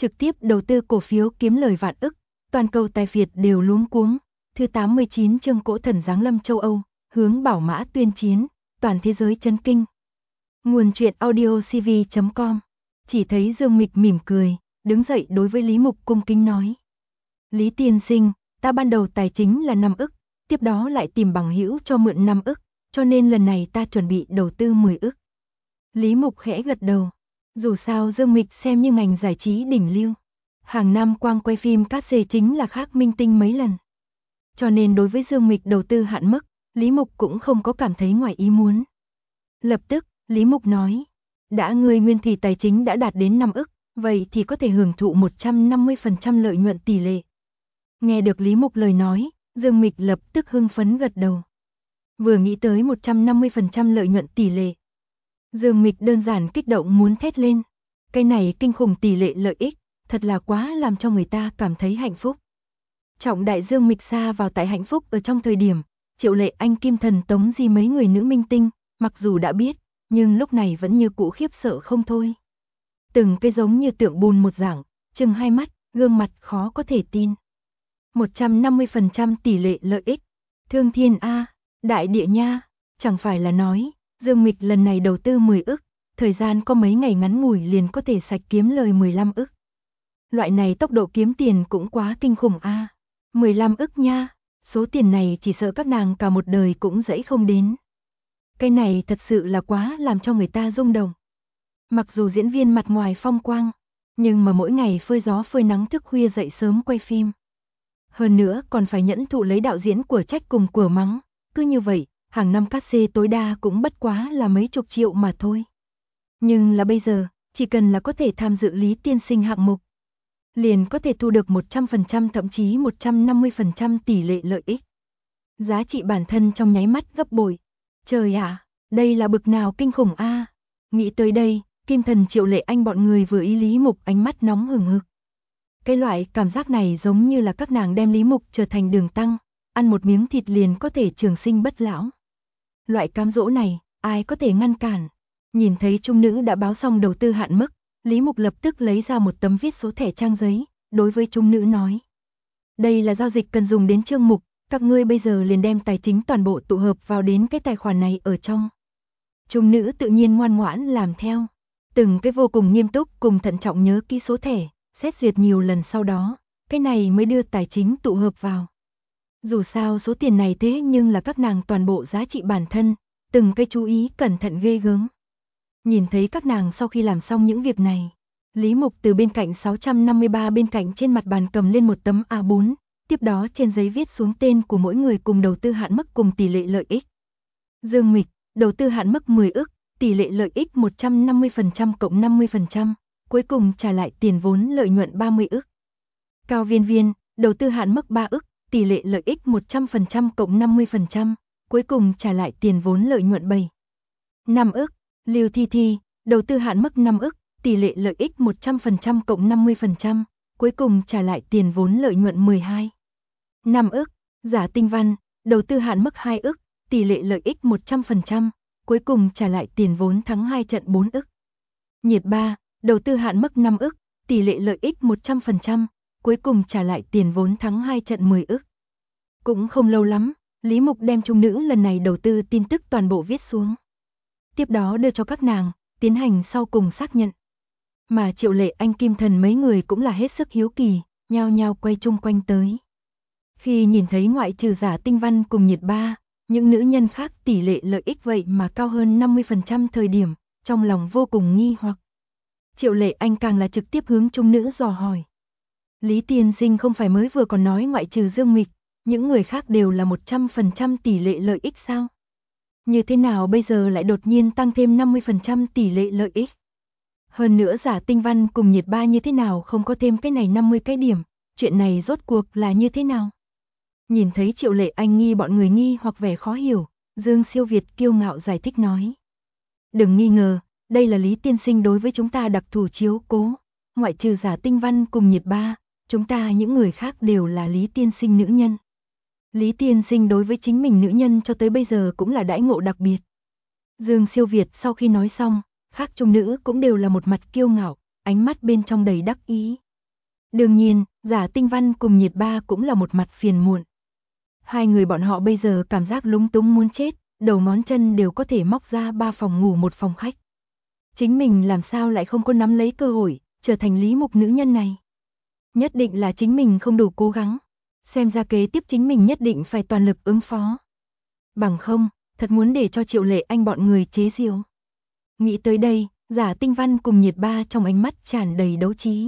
trực tiếp đầu tư cổ phiếu kiếm lời vạn ức, toàn cầu tài phiệt đều luống cuống. Thứ 89 chương Cỗ thần giáng lâm châu Âu, hướng bảo mã tuyên chiến, toàn thế giới chấn kinh. Nguồn truyện audio cv.com. Chỉ thấy Dương Mịch mỉm cười, đứng dậy đối với Lý Mục cung kính nói. Lý tiên sinh, ta ban đầu tài chính là 5 ức, tiếp đó lại tìm bằng hữu cho mượn 5 ức, cho nên lần này ta chuẩn bị đầu tư 10 ức. Lý Mục khẽ gật đầu. Dù sao Dương Mịch xem như ngành giải trí đỉnh lưu. Hàng năm quang quay phim cát xê chính là khác minh tinh mấy lần. Cho nên đối với Dương Mịch đầu tư hạn mức, Lý Mục cũng không có cảm thấy ngoài ý muốn. Lập tức, Lý Mục nói, đã ngươi nguyên thủy tài chính đã đạt đến 5 ức, vậy thì có thể hưởng thụ 150% lợi nhuận tỷ lệ. Nghe được Lý Mục lời nói, Dương Mịch lập tức hưng phấn gật đầu. Vừa nghĩ tới 150% lợi nhuận tỷ lệ, Dương Mịch đơn giản kích động muốn thét lên. Cái này kinh khủng tỷ lệ lợi ích, thật là quá làm cho người ta cảm thấy hạnh phúc. Trọng đại Dương Mịch xa vào tại hạnh phúc ở trong thời điểm, Triệu Lệ Anh, Kim Thần, Tống Di mấy người nữ minh tinh, mặc dù đã biết, nhưng lúc này vẫn như cũ khiếp sợ không thôi. Từng cái giống như tượng bùn một dạng, trừng hai mắt, gương mặt khó có thể tin. 150% tỷ lệ lợi ích. Thương thiên A, đại địa nha, chẳng phải là nói, Dương Mịch lần này đầu tư 10 ức, thời gian có mấy ngày ngắn ngủi liền có thể sạch kiếm lời 15 ức. Loại này tốc độ kiếm tiền cũng quá kinh khủng A. 15 ức nha, số tiền này chỉ sợ các nàng cả một đời cũng dẫy không đến. Cái này thật sự là quá làm cho người ta rung động. Mặc dù diễn viên mặt ngoài phong quang, nhưng mà mỗi ngày phơi gió phơi nắng thức khuya dậy sớm quay phim. Hơn nữa còn phải nhẫn thụ lấy đạo diễn của trách cùng của mắng, cứ như vậy, hàng năm cát xê tối đa cũng bất quá là mấy chục triệu mà thôi. Nhưng là bây giờ, chỉ cần là có thể tham dự Lý tiên sinh hạng mục, liền có thể thu được 100% thậm chí 150% tỷ lệ lợi ích. Giá trị bản thân trong nháy mắt gấp bội. Trời ạ, đây là bực nào kinh khủng a. Nghĩ tới đây, Kim Thần, Triệu Lệ Anh bọn người vừa ý Lý Mục ánh mắt nóng hừng hực. Cái loại cảm giác này giống như là các nàng đem Lý Mục trở thành đường tăng, ăn một miếng thịt liền có thể trường sinh bất lão. Loại cám dỗ này, ai có thể ngăn cản. Nhìn thấy trung nữ đã báo xong đầu tư hạn mức, Lý Mục lập tức lấy ra một tấm viết số thẻ trang giấy, đối với trung nữ nói. Đây là giao dịch cần dùng đến chương mục, các ngươi bây giờ liền đem tài chính toàn bộ tụ hợp vào đến cái tài khoản này ở trong. Trung nữ tự nhiên ngoan ngoãn làm theo. Từng cái vô cùng nghiêm túc cùng thận trọng nhớ kỹ số thẻ, xét duyệt nhiều lần sau đó, cái này mới đưa tài chính tụ hợp vào. Dù sao số tiền này thế nhưng là các nàng toàn bộ giá trị bản thân, từng cái chú ý cẩn thận ghê gớm. Nhìn thấy các nàng sau khi làm xong những việc này, Lý Mục từ bên cạnh 653 bên cạnh trên mặt bàn cầm lên một tấm A4, tiếp đó trên giấy viết xuống tên của mỗi người cùng đầu tư hạn mức cùng tỷ lệ lợi ích. Dương Mịch, đầu tư hạn mức 10 ức, tỷ lệ lợi ích 150% cộng 50%, cuối cùng trả lại tiền vốn lợi nhuận 30 ức. Cao Viên Viên, đầu tư hạn mức 3 ức, tỷ lệ lợi ích 100% cộng 50%, cuối cùng trả lại tiền vốn lợi nhuận 5 ức. Lưu Thi Thi, đầu tư hạn mức 5 ức, tỷ lệ lợi ích 100% cộng 50%, cuối cùng trả lại tiền vốn lợi nhuận 5 ức. Giả Tinh Văn, đầu tư hạn mức 2 ức, tỷ lệ lợi ích 100%, cuối cùng trả lại tiền vốn thắng 2 trận 4 ức. Nhiệt Ba, đầu tư hạn mức 5 ức, tỷ lệ lợi ích 100%, cuối cùng trả lại tiền vốn thắng 2 trận 10 ức. Cũng không lâu lắm, Lý Mục đem trung nữ lần này đầu tư tin tức toàn bộ viết xuống. Tiếp đó đưa cho các nàng, tiến hành sau cùng xác nhận. Mà Triệu Lệ Anh, Kim Thần mấy người cũng là hết sức hiếu kỳ, nhao nhao quay chung quanh tới. Khi nhìn thấy ngoại trừ Giả Tinh Văn cùng Nhiệt Ba, những nữ nhân khác tỷ lệ lợi ích vậy mà cao hơn 50% thời điểm, trong lòng vô cùng nghi hoặc. Triệu Lệ Anh càng là trực tiếp hướng trung nữ dò hỏi. Lý tiên sinh không phải mới vừa còn nói ngoại trừ Dương Mịch, những người khác đều là 100% tỷ lệ lợi ích sao? Như thế nào bây giờ lại đột nhiên tăng thêm 50% tỷ lệ lợi ích? Hơn nữa Giả Tinh Văn cùng Nhiệt Ba như thế nào không có thêm cái này 50 cái điểm, chuyện này rốt cuộc là như thế nào? Nhìn thấy Triệu Lệ Anh nghi bọn người nghi hoặc vẻ khó hiểu, Dương Siêu Việt kiêu ngạo giải thích nói. Đừng nghi ngờ, đây là Lý tiên sinh đối với chúng ta đặc thù chiếu cố, ngoại trừ Giả Tinh Văn cùng Nhiệt Ba, chúng ta những người khác đều là Lý tiên sinh nữ nhân. Lý tiên sinh đối với chính mình nữ nhân cho tới bây giờ cũng là đãi ngộ đặc biệt. Dương Siêu Việt sau khi nói xong, khác trung nữ cũng đều là một mặt kiêu ngạo, ánh mắt bên trong đầy đắc ý. Đương nhiên, Giả Tinh Văn cùng Nhiệt Ba cũng là một mặt phiền muộn. Hai người bọn họ bây giờ cảm giác lúng túng muốn chết, đầu ngón chân đều có thể móc ra 3 phòng ngủ một phòng khách. Chính mình làm sao lại không có nắm lấy cơ hội, trở thành Lý Mục nữ nhân này. Nhất định là chính mình không đủ cố gắng. Xem ra kế tiếp chính mình nhất định phải toàn lực ứng phó. Bằng không, thật muốn để cho Triệu Lệ Anh bọn người chế giễu. Nghĩ tới đây, Giả Tinh Văn cùng Nhiệt Ba trong ánh mắt tràn đầy đấu trí.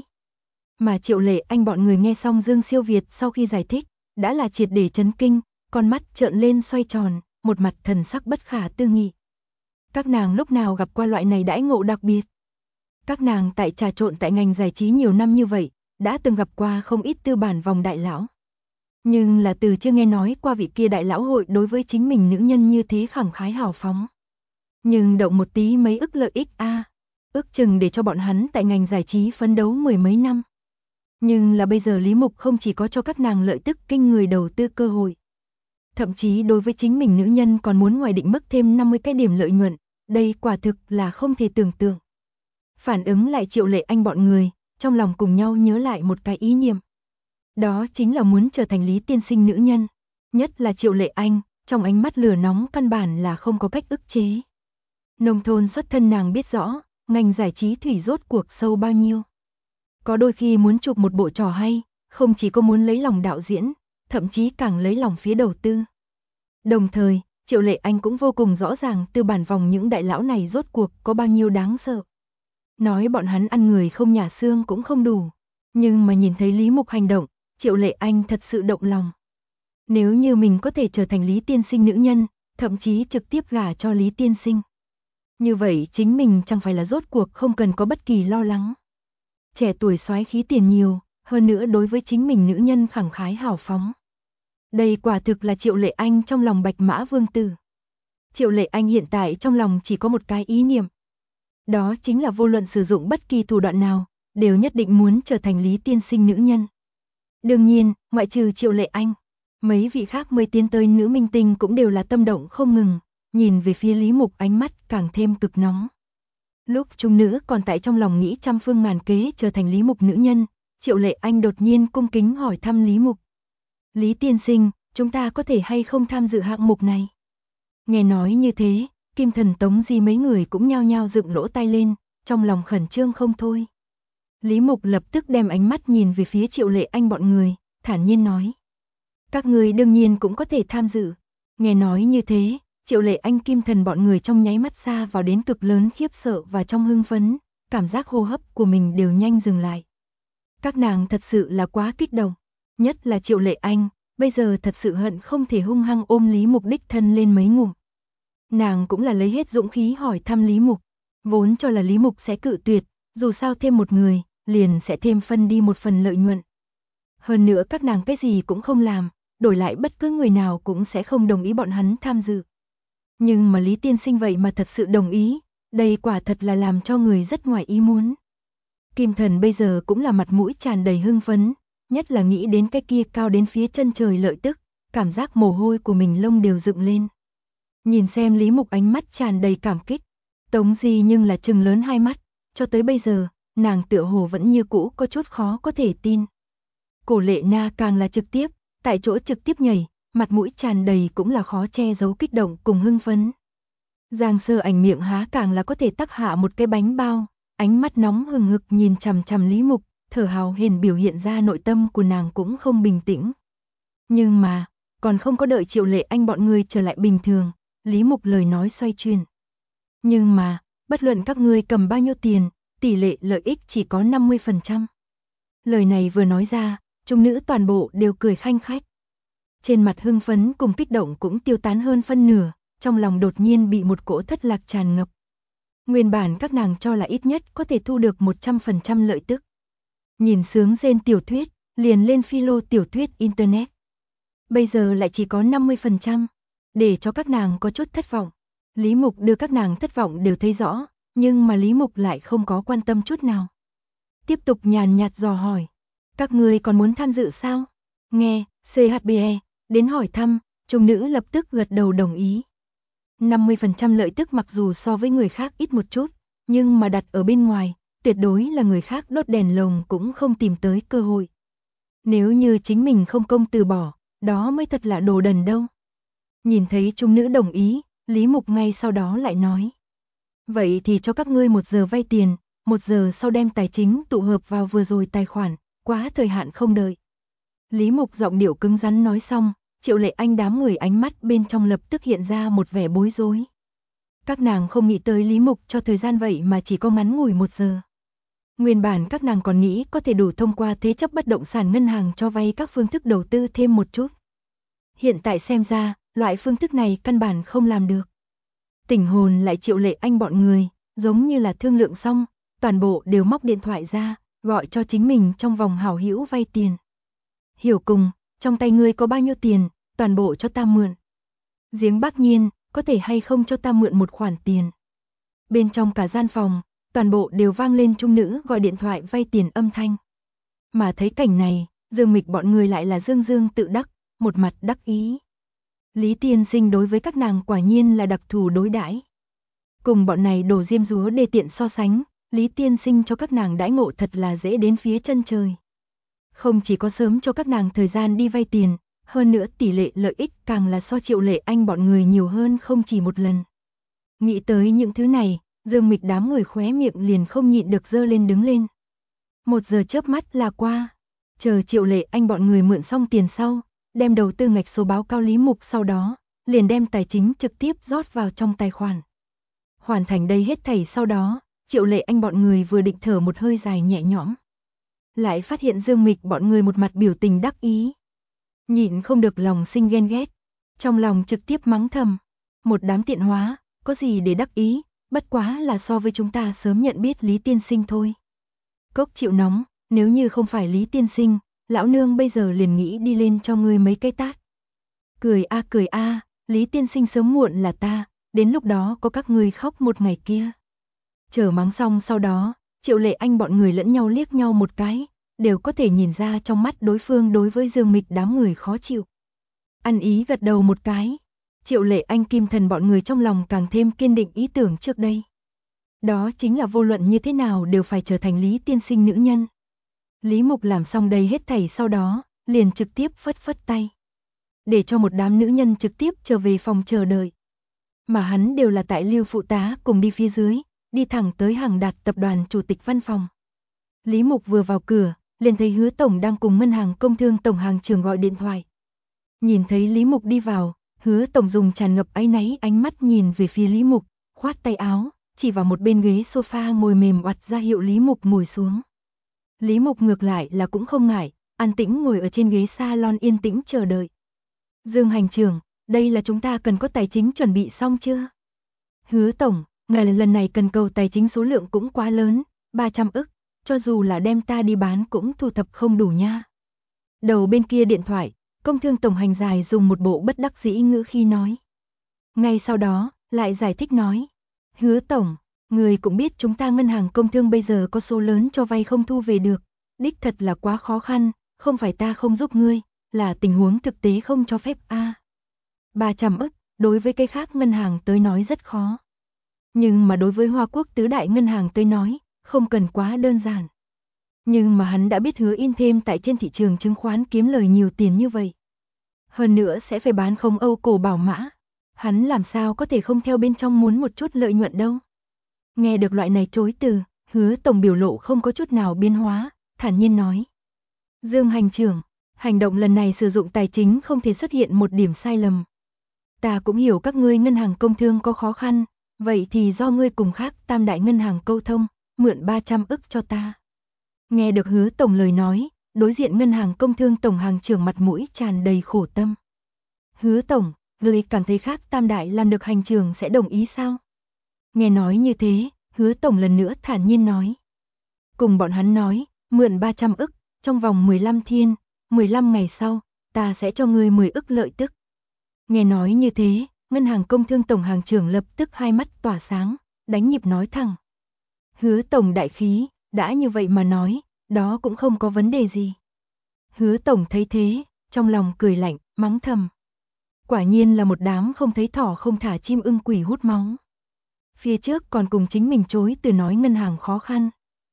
Mà Triệu Lệ Anh bọn người nghe xong Dương Siêu Việt sau khi giải thích, đã là triệt để chấn kinh, con mắt trợn lên xoay tròn, một mặt thần sắc bất khả tư nghị. Các nàng lúc nào gặp qua loại này đãi ngộ đặc biệt. Các nàng tại trà trộn tại ngành giải trí nhiều năm như vậy, đã từng gặp qua không ít tư bản vòng đại lão. Nhưng là từ chưa nghe nói qua vị kia đại lão hội đối với chính mình nữ nhân như thế khẳng khái hào phóng. Nhưng động một tí mấy ức lợi ích ước chừng để cho bọn hắn tại ngành giải trí phấn đấu 10 mấy năm. Nhưng là bây giờ Lý Mục không chỉ có cho các nàng lợi tức kinh người đầu tư cơ hội. Thậm chí đối với chính mình nữ nhân còn muốn ngoài định mức thêm 50 cái điểm lợi nhuận, đây quả thực là không thể tưởng tượng. Phản ứng lại Triệu Lệ Anh bọn người, trong lòng cùng nhau nhớ lại một cái ý niệm. Đó chính là muốn trở thành Lý tiên sinh nữ nhân. Nhất là Triệu Lệ Anh, trong ánh mắt lửa nóng căn bản là không có cách ức chế. Nông thôn xuất thân nàng biết rõ, ngành giải trí thủy rốt cuộc sâu bao nhiêu. Có đôi khi muốn chụp một bộ trò hay, không chỉ có muốn lấy lòng đạo diễn, thậm chí càng lấy lòng phía đầu tư. Đồng thời, Triệu Lệ Anh cũng vô cùng rõ ràng tư bản vòng những đại lão này rốt cuộc có bao nhiêu đáng sợ. Nói bọn hắn ăn người không nhả xương cũng không đủ, nhưng mà nhìn thấy Lý Mục hành động, Triệu Lệ Anh thật sự động lòng. Nếu như mình có thể trở thành Lý tiên sinh nữ nhân, thậm chí trực tiếp gả cho Lý tiên sinh. Như vậy chính mình chẳng phải là rốt cuộc không cần có bất kỳ lo lắng. Trẻ tuổi soái khí tiền nhiều, hơn nữa đối với chính mình nữ nhân khẳng khái hào phóng. Đây quả thực là Triệu Lệ Anh trong lòng Bạch Mã Vương Tử. Triệu Lệ Anh hiện tại trong lòng chỉ có một cái ý niệm. Đó chính là vô luận sử dụng bất kỳ thủ đoạn nào, đều nhất định muốn trở thành Lý tiên sinh nữ nhân. Đương nhiên, ngoại trừ Triệu Lệ Anh, mấy vị khác mới tiến tới nữ minh tinh cũng đều là tâm động không ngừng, nhìn về phía Lý Mục ánh mắt càng thêm cực nóng. Lúc trung nữ còn tại trong lòng nghĩ trăm phương ngàn kế trở thành Lý Mục nữ nhân, Triệu Lệ Anh đột nhiên cung kính hỏi thăm Lý Mục. Lý tiên sinh, chúng ta có thể hay không tham dự hạng mục này? Nghe nói như thế, Kim Thần Tống Di mấy người cũng nhao nhao dựng lỗ tai lên, trong lòng khẩn trương không thôi. Lý Mục lập tức đem ánh mắt nhìn về phía Triệu Lệ Anh bọn người, thản nhiên nói. Các người đương nhiên cũng có thể tham dự. Nghe nói như thế, Triệu Lệ Anh Kim Thần bọn người trong nháy mắt xa vào đến cực lớn khiếp sợ và trong hưng phấn, cảm giác hô hấp của mình đều nhanh dừng lại. Các nàng thật sự là quá kích động, nhất là Triệu Lệ Anh, bây giờ thật sự hận không thể hung hăng ôm Lý Mục đích thân lên mấy ngụm. Nàng cũng là lấy hết dũng khí hỏi thăm Lý Mục, vốn cho là Lý Mục sẽ cự tuyệt, dù sao thêm một người, liền sẽ thêm phân đi một phần lợi nhuận. Hơn nữa các nàng cái gì cũng không làm, đổi lại bất cứ người nào cũng sẽ không đồng ý bọn hắn tham dự. Nhưng mà Lý tiên sinh vậy mà thật sự đồng ý, đây quả thật là làm cho người rất ngoài ý muốn. Kim Thần bây giờ cũng là mặt mũi tràn đầy hưng phấn, nhất là nghĩ đến cái kia cao đến phía chân trời lợi tức, cảm giác mồ hôi của mình lông đều dựng lên. Nhìn xem Lý Mục ánh mắt tràn đầy cảm kích, Tống Di nhưng là trừng lớn hai mắt, cho tới bây giờ, nàng tựa hồ vẫn như cũ có chút khó có thể tin. Cổ Lệ Na càng là trực tiếp, tại chỗ trực tiếp nhảy, mặt mũi tràn đầy cũng là khó che giấu kích động cùng hưng phấn. Giang Sơ Ảnh miệng há càng là có thể tắc hạ một cái bánh bao, ánh mắt nóng hừng hực nhìn chằm chằm Lý Mục, thở hào hển biểu hiện ra nội tâm của nàng cũng không bình tĩnh. Nhưng mà, còn không có đợi Triệu Lệ Anh bọn người trở lại bình thường, Lý Mục lời nói xoay chuyển. Nhưng mà, bất luận các ngươi cầm bao nhiêu tiền, tỷ lệ lợi ích chỉ có 50%. Lời này vừa nói ra, chúng nữ toàn bộ đều cười khanh khách. Trên mặt hưng phấn cùng kích động cũng tiêu tán hơn phân nửa, trong lòng đột nhiên bị một cỗ thất lạc tràn ngập. Nguyên bản các nàng cho là ít nhất có thể thu được 100% lợi tức. Nhìn sướng rên tiểu thuyết, liền lên philo tiểu thuyết internet. Bây giờ lại chỉ có 50%, để cho các nàng có chút thất vọng. Lý Mục đưa các nàng thất vọng đều thấy rõ, nhưng mà Lý Mục lại không có quan tâm chút nào. Tiếp tục nhàn nhạt dò hỏi, các ngươi còn muốn tham dự sao? Nghe, CHBE, đến hỏi thăm, chúng nữ lập tức gật đầu đồng ý. 50% lợi tức mặc dù so với người khác ít một chút, nhưng mà đặt ở bên ngoài, tuyệt đối là người khác đốt đèn lồng cũng không tìm tới cơ hội. Nếu như chính mình không công từ bỏ, đó mới thật là đồ đần đâu. Nhìn thấy trung nữ đồng ý, Lý Mục ngay sau đó lại nói. Vậy thì cho các ngươi 1 giờ vay tiền, 1 giờ sau đem tài chính tụ hợp vào vừa rồi tài khoản, quá thời hạn không đợi. Lý Mục giọng điệu cứng rắn nói xong, Triệu Lệ Anh đám người ánh mắt bên trong lập tức hiện ra một vẻ bối rối. Các nàng không nghĩ tới Lý Mục cho thời gian vậy mà chỉ có ngắn ngủi 1 giờ. Nguyên bản các nàng còn nghĩ có thể đủ thông qua thế chấp bất động sản ngân hàng cho vay các phương thức đầu tư thêm một chút. Hiện tại xem ra, loại phương thức này căn bản không làm được. Tỉnh hồn lại Triệu Lệ Anh bọn người, giống như là thương lượng xong, toàn bộ đều móc điện thoại ra, gọi cho chính mình trong vòng hảo hữu vay tiền. Hiểu cùng, trong tay ngươi có bao nhiêu tiền, toàn bộ cho ta mượn. Giếng Bác Nhiên, có thể hay không cho ta mượn một khoản tiền. Bên trong cả gian phòng, toàn bộ đều vang lên trung nữ gọi điện thoại vay tiền âm thanh. Mà thấy cảnh này, Dương Mịch bọn người lại là dương dương tự đắc, một mặt đắc ý. Lý tiên sinh đối với các nàng quả nhiên là đặc thù đối đãi. Cùng bọn này đồ diêm dúa đề tiện so sánh, Lý tiên sinh cho các nàng đãi ngộ thật là dễ đến phía chân trời. Không chỉ có sớm cho các nàng thời gian đi vay tiền, hơn nữa tỷ lệ lợi ích càng là so Triệu Lệ Anh bọn người nhiều hơn không chỉ một lần. Nghĩ tới những thứ này, Dương Mịch đám người khóe miệng liền không nhịn được giơ lên đứng lên. 1 giờ chớp mắt là qua, chờ Triệu Lệ Anh bọn người mượn xong tiền sau, đem đầu tư ngạch số báo cáo Lý Mục sau đó, liền đem tài chính trực tiếp rót vào trong tài khoản. Hoàn thành đây hết thảy sau đó, Triệu Lệ Anh bọn người vừa định thở một hơi dài nhẹ nhõm. Lại phát hiện Dương Mịch bọn người một mặt biểu tình đắc ý. Nhịn không được lòng sinh ghen ghét, trong lòng trực tiếp mắng thầm. Một đám tiện hóa, có gì để đắc ý, bất quá là so với chúng ta sớm nhận biết Lý tiên sinh thôi. Cốc chịu nóng, nếu như không phải Lý tiên sinh, lão nương bây giờ liền nghĩ đi lên cho ngươi mấy cái tát. Cười a, Lý tiên sinh sớm muộn là ta, đến lúc đó có các ngươi khóc một ngày kia. Chờ mắng xong sau đó, Triệu Lệ Anh bọn người lẫn nhau liếc nhau một cái, đều có thể nhìn ra trong mắt đối phương đối với Dương Mịch đám người khó chịu. Ăn ý gật đầu một cái, Triệu Lệ Anh Kim Thần bọn người trong lòng càng thêm kiên định ý tưởng trước đây. Đó chính là vô luận như thế nào đều phải trở thành Lý tiên sinh nữ nhân. Lý Mục làm xong đây hết thảy sau đó, liền trực tiếp phất phất tay. Để cho một đám nữ nhân trực tiếp trở về phòng chờ đợi. Mà hắn đều là tại Lưu phụ tá cùng đi phía dưới, đi thẳng tới Hàng Đạt tập đoàn chủ tịch văn phòng. Lý Mục vừa vào cửa, liền thấy Hứa tổng đang cùng ngân hàng công thương tổng hàng trưởng gọi điện thoại. Nhìn thấy Lý Mục đi vào, Hứa tổng dùng tràn ngập áy náy ánh mắt nhìn về phía Lý Mục, khoát tay áo, chỉ vào một bên ghế sofa ngồi mềm oặt ra hiệu Lý Mục ngồi xuống. Lý Mục ngược lại là cũng không ngại, an tĩnh ngồi ở trên ghế salon yên tĩnh chờ đợi. Dương hành trưởng, đây là chúng ta cần có tài chính chuẩn bị xong chưa? Hứa tổng, ngài lần này cần cầu tài chính số lượng cũng quá lớn, 300 ức, cho dù là đem ta đi bán cũng thu thập không đủ nha. Đầu bên kia điện thoại, công thương tổng hành dài dùng một bộ bất đắc dĩ ngữ khi nói. Ngay sau đó, lại giải thích nói. Hứa tổng, người cũng biết chúng ta ngân hàng công thương bây giờ có số lớn cho vay không thu về được. Đích thật là quá khó khăn, không phải ta không giúp ngươi, là tình huống thực tế không cho phép a. 300 ức, đối với cái khác ngân hàng tới nói rất khó. Nhưng mà đối với Hoa Quốc tứ đại ngân hàng tới nói, không cần quá đơn giản. Nhưng mà hắn đã biết Hứa In thêm tại trên thị trường chứng khoán kiếm lời nhiều tiền như vậy. Hơn nữa sẽ phải bán không Âu cổ bảo mã. Hắn làm sao có thể không theo bên trong muốn một chút lợi nhuận đâu. Nghe được loại này chối từ, Hứa tổng biểu lộ không có chút nào biến hóa, thản nhiên nói. Dương hành trưởng, hành động lần này sử dụng tài chính không thể xuất hiện một điểm sai lầm. Ta cũng hiểu các ngươi ngân hàng công thương có khó khăn, vậy thì do ngươi cùng khác tam đại ngân hàng câu thông, mượn 300 ức cho ta. Nghe được Hứa tổng lời nói, đối diện ngân hàng công thương tổng hàng trưởng mặt mũi tràn đầy khổ tâm. Hứa tổng, ngươi cảm thấy khác tam đại làm được hành trưởng sẽ đồng ý sao? Nghe nói như thế, Hứa tổng lần nữa thản nhiên nói. Cùng bọn hắn nói, mượn 300 ức, trong vòng 15 thiên, 15 ngày sau, ta sẽ cho ngươi 10 ức lợi tức. Nghe nói như thế, ngân hàng công thương tổng hàng trưởng lập tức hai mắt tỏa sáng, đánh nhịp nói thẳng. Hứa tổng đại khí, đã như vậy mà nói, đó cũng không có vấn đề gì. Hứa tổng thấy thế, trong lòng cười lạnh, mắng thầm. Quả nhiên là một đám không thấy thỏ không thả chim ưng quỷ hút máu. Phía trước còn cùng chính mình chối từ nói ngân hàng khó khăn.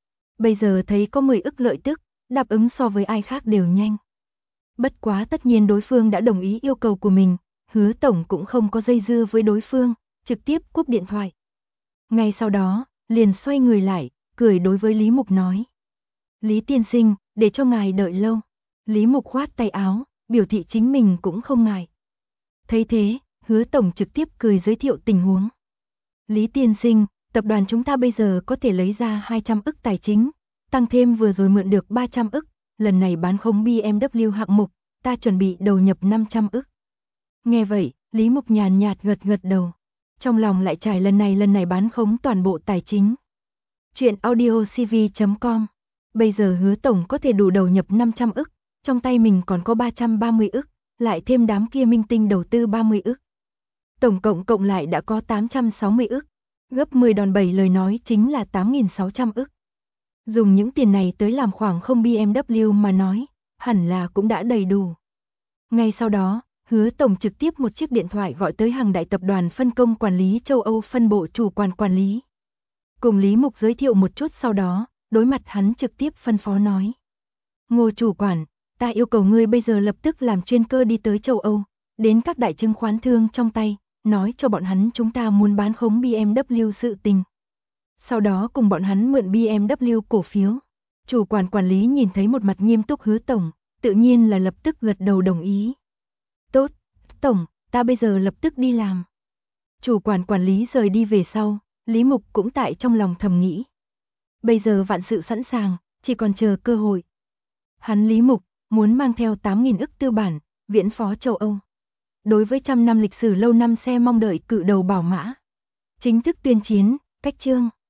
Bây giờ thấy có 10 ức lợi tức, đáp ứng so với ai khác đều nhanh. Bất quá tất nhiên đối phương đã đồng ý yêu cầu của mình, Hứa tổng cũng không có dây dưa với đối phương, trực tiếp cúp điện thoại. Ngay sau đó, liền xoay người lại, cười đối với Lý Mục nói. Lý tiên sinh, để cho ngài đợi lâu. Lý Mục khoát tay áo, biểu thị chính mình cũng không ngại. Thấy thế, Hứa tổng trực tiếp cười giới thiệu tình huống. Lý tiên sinh, tập đoàn chúng ta bây giờ có thể lấy ra 200 ức tài chính, tăng thêm vừa rồi mượn được 300 ức, lần này bán khống BMW hạng mục, ta chuẩn bị đầu nhập 500 ức. Nghe vậy, Lý Mục nhàn nhạt gật gật đầu. Trong lòng lại trải lần này bán khống toàn bộ tài chính. Chuyện audiocv.com. Bây giờ Hứa tổng có thể đủ đầu nhập 500 ức, trong tay mình còn có 330 ức, lại thêm đám kia minh tinh đầu tư 30 ức. Tổng cộng lại đã có 860 ức, gấp 10 đòn bẩy lời nói chính là 8.600 ức. Dùng những tiền này tới làm khoảng không BMW mà nói, hẳn là cũng đã đầy đủ. Ngay sau đó, Hứa tổng trực tiếp một chiếc điện thoại gọi tới hàng đại tập đoàn phân công quản lý châu Âu phân bộ chủ quản lý. Cùng Lý Mục giới thiệu một chút sau đó, đối mặt hắn trực tiếp phân phó nói. Ngô chủ quản, ta yêu cầu ngươi bây giờ lập tức làm chuyên cơ đi tới châu Âu, đến các đại chứng khoán thương trong tay, nói cho bọn hắn chúng ta muốn bán khống BMW sự tình. Sau đó cùng bọn hắn mượn BMW cổ phiếu. Chủ quản lý nhìn thấy một mặt nghiêm túc Hứa tổng, tự nhiên là lập tức gật đầu đồng ý. Tốt, tổng, ta bây giờ lập tức đi làm. Chủ quản lý rời đi về sau, Lý Mục cũng tại trong lòng thầm nghĩ. Bây giờ vạn sự sẵn sàng, chỉ còn chờ cơ hội. Hắn Lý Mục muốn mang theo 8.000 ức tư bản, viễn phó châu Âu. Đối với 100 năm lịch sử lâu năm xe mong đợi cự đầu Bảo Mã. Chính thức tuyên chiến, cách chương.